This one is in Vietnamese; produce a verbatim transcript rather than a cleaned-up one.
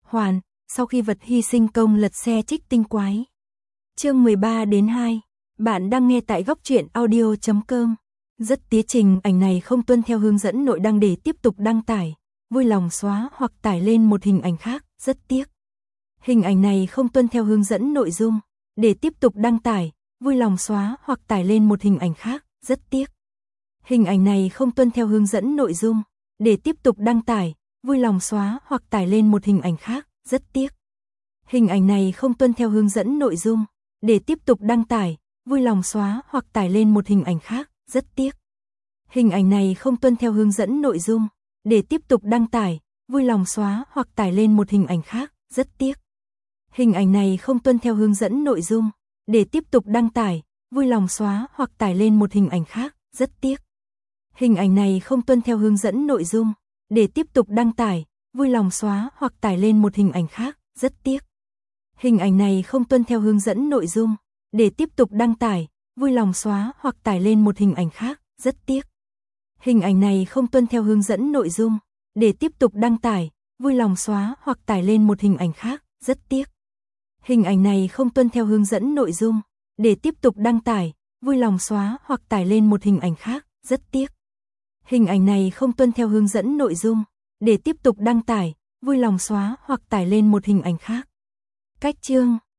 Hoàn, sau khi vật hy sinh công lật xe trích tinh quái. Chương mười ba đến hai. Bạn đang nghe tại góc truyện audio chấm com. Rất tiếc trình ảnh này không tuân theo hướng dẫn nội đăng để tiếp tục đăng tải. Vui lòng xóa hoặc tải lên một hình ảnh khác, rất tiếc. Hình ảnh này không tuân theo hướng dẫn nội dung. Để tiếp tục đăng tải, vui lòng xóa hoặc tải lên một hình ảnh khác, rất tiếc. Hình ảnh này không tuân theo hướng dẫn nội dung. Để tiếp tục đăng tải, vui lòng xóa hoặc tải lên một hình ảnh khác, rất tiếc. Hình ảnh này không tuân theo hướng dẫn nội dung. Để tiếp tục đăng tải, vui lòng xóa hoặc tải lên một hình ảnh khác, rất tiếc. Hình ảnh này không tuân theo hướng dẫn nội dung. Để tiếp tục đăng tải, vui lòng xóa hoặc tải lên một hình ảnh khác, rất tiếc. Hình ảnh này không tuân theo hướng dẫn nội dung. Để tiếp tục đăng tải, vui lòng xóa hoặc tải lên một hình ảnh khác, rất tiếc. Hình ảnh này không tuân theo hướng dẫn nội dung. Để tiếp tục đăng tải, vui lòng xóa hoặc tải lên một hình ảnh khác, rất tiếc. Hình ảnh này không tuân theo hướng dẫn nội dung. Để tiếp tục đăng tải, vui lòng xóa hoặc tải lên một hình ảnh khác, rất tiếc. Hình ảnh này không tuân theo hướng dẫn nội dung. Để tiếp tục đăng tải, vui lòng xóa hoặc tải lên một hình ảnh khác, rất tiếc. Hình ảnh này không tuân theo hướng dẫn nội dung. Để tiếp tục đăng tải, vui lòng xóa hoặc tải lên một hình ảnh khác, rất tiếc. Hình ảnh này không tuân theo hướng dẫn nội dung. Để tiếp tục đăng tải, vui lòng xóa hoặc tải lên một hình ảnh khác. Cách chương